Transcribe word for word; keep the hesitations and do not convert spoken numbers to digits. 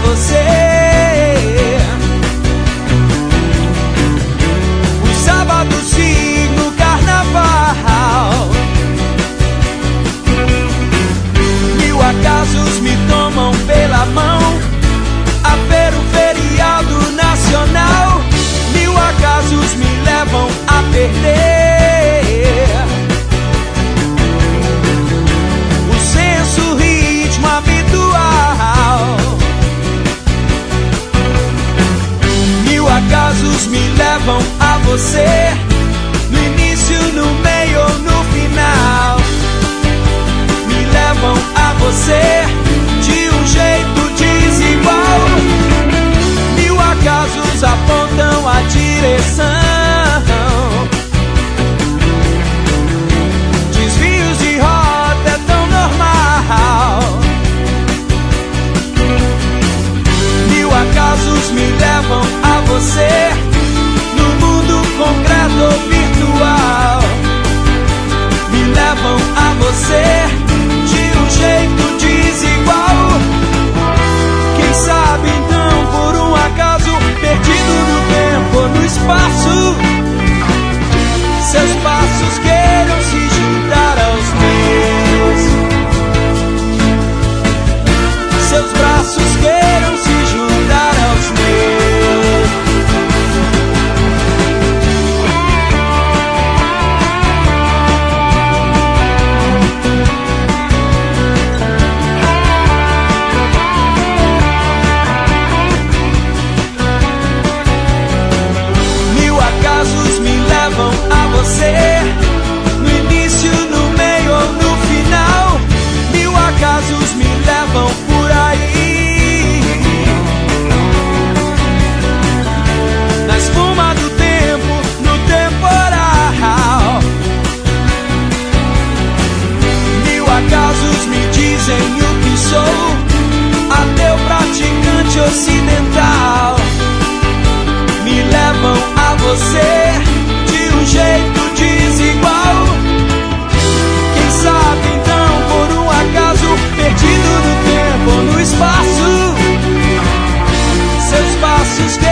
você. Os sábados sim no carnaval, mil acasos me tomam pela mão a ver o feriado nacional. Mil acasos me levam a perder o senso, o ritmo habitual. Mil acasos me levam a você, no início, no meio ou no final. Me levam a você de um jeito desigual. Mil acasos apontam a direção, desvios de rota é tão normal. Mil acasos me levam a você, no mundo concreto ou virtual. Me levam a você de um jeito desigual. Quem sabe então, por um acaso, perdido no tempo ou no espaço, seus passos queiram se juntar aos meus, seus braços queiram se juntar aos meus. Mil acasos me levam a você, no início, no meio ou no final. Mil acasos me levam por aí, na espuma do tempo, no temporal. Mil acasos me dizem o que sou, ateu praticante ocidental. Me levam a você de um jeito desigual. Quem sabe então, por um acaso, perdido no tempo ou no espaço, seus passos